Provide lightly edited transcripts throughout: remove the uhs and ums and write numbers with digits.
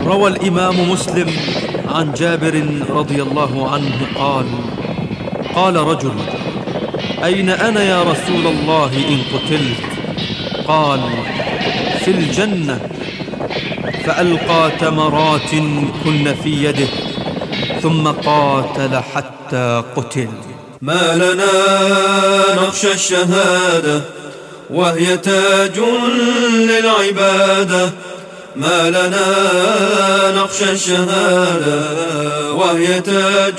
روى الإمام مسلم عن جابر رضي الله عنه قال: قال رجل: أين أنا يا رسول الله إن قتلت؟ قال: في الجنة. فألقى تمرات كن في يده ثم قاتل حتى قتل. ما لنا نخشى الشهادة وهي تاج للعبادة، ما لنا نخشى الشهادة وهي تاج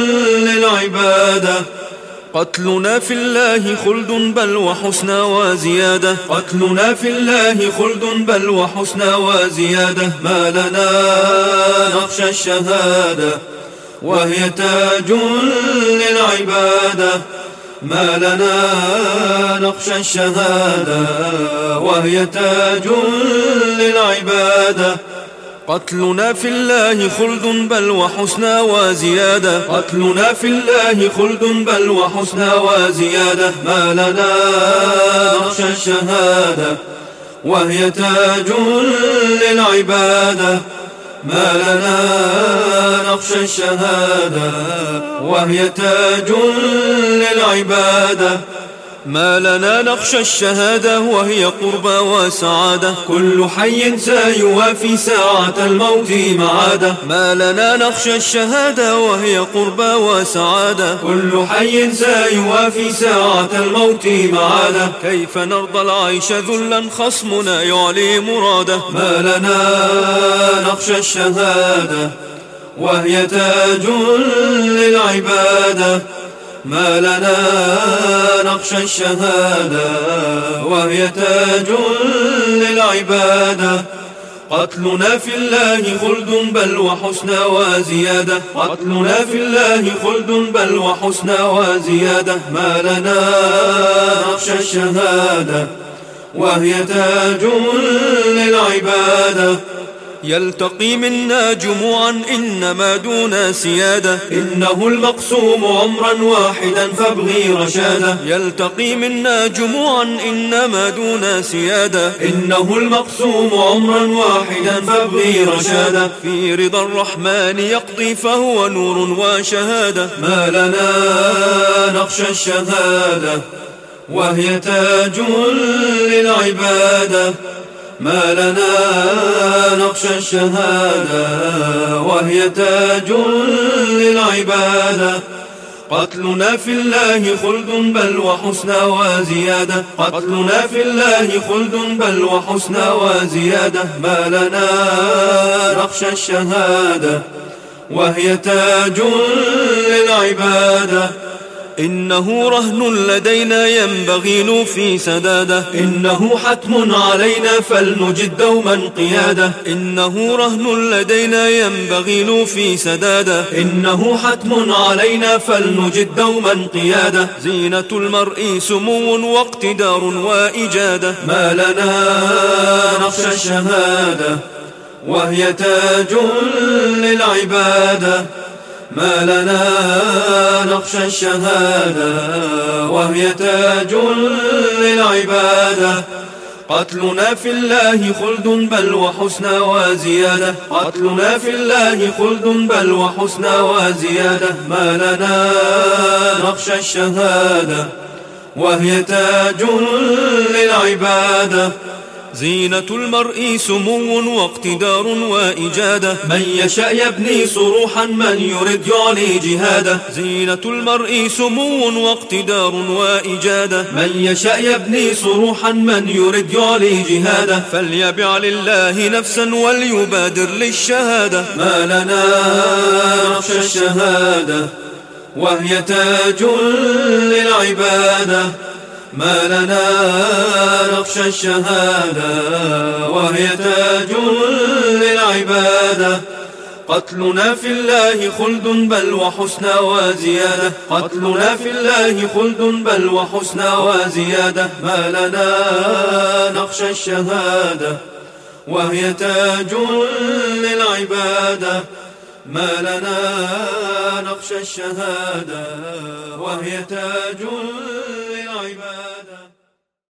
للعبادة. قتلنا في الله خلد بل وحسنى وزيادة، قتلنا في الله خلد بل وحسنى وزيادة. ما لنا نخشى الشهادة وهي تاج للعبادة، ما لنا نخشى الشهادة وهي تاج للعبادة. قتلنا في الله خلد بل وحسنى وزيادة، قتلنا في الله خلد بل وحسنى وزيادة. ما لنا نخشى الشهادة وهي تاج للعبادة، ما لنا نخشى الشهادة وهي تاج للعبادة. ما لنا نخشى الشهادة وهي قربى وسعادة، كل حي سيوافي ساعة الموت معادة. ما لنا نخشى الشهادة وهي قربى وسعادة، كل حي سيوافي ساعة الموت معادة. كيف نرضى العيش ذلا خصمنا يعلي مراده؟ ما لنا نخشى الشهادة وهي تاج للعبادة، ما لنا نخشى الشهادة وهي تاج للعبادة. قتلنا في الله خلد بل وحسنى وزيادة، قتلنا في الله خلد بل وحسنى وزيادة. ما لنا نخشى الشهادة وهي تاج للعبادة. يلتقي منا جموعا إنما دون سيادة، إنه المقسوم عمرا واحدا فابغي رشادا. يلتقي منا جموعا إنما دون سيادة، إنه المقسوم عمرا واحدا فابغي رشادا. في رضا الرحمن يقضي فهو نور وشهادة. ما لنا نخشى الشهادة وهي تاج للعبادة، ما لنا نخشى الشهادة وهي تاج للعبادة. قتلنا في الله خلد بل وحسنى وزيادة، قتلنا في الله خلد بل وحسنى وزيادة. ما لنا نخشى الشهادة وهي تاج للعبادة. إنه رهن لدينا ينبغي نوفي سداده، إنه حتم علينا فلنجد دوما قيادة. إنه رهن لدينا ينبغي نوفي سداده، إنه حتم علينا فلنجد دوما قيادة. زينة المرء سمو واقتدار وإجادة، ما لنا نخشى الشهادة وهي تاج للعبادة. ما لنا نخشى الشهادة وهي تاج للعبادة. قتلنا في الله خلد بل وحسنى وزيادة، قتلنا في الله خلد بل وحسنى وزيادة. ما لنا نخشى الشهادة وهي تاج للعبادة. زينة المرء سمو واقتدار وإجادة، من يشاء يبني صروحا من يرد يعلي جهاده. زينة المرء سمو واقتدار وإجادة، من يشاء يبني صروحا من يرد يعلي جهاده. فليبع لله نفسا وليبادر للشهادة. ما لنا نخشى الشهادة وهي تاج للعبادة، ما لنا نخشى الشهادة وهي تاج للعبادة. قتلنا في الله خلد بل وحسنى وزيادة، قتلنا في الله خلد بل وحسنى وزيادة. ما لنا نخشى الشهادة وهي تاج للعبادة، ما لنا نخشى الشهادة وهي تاج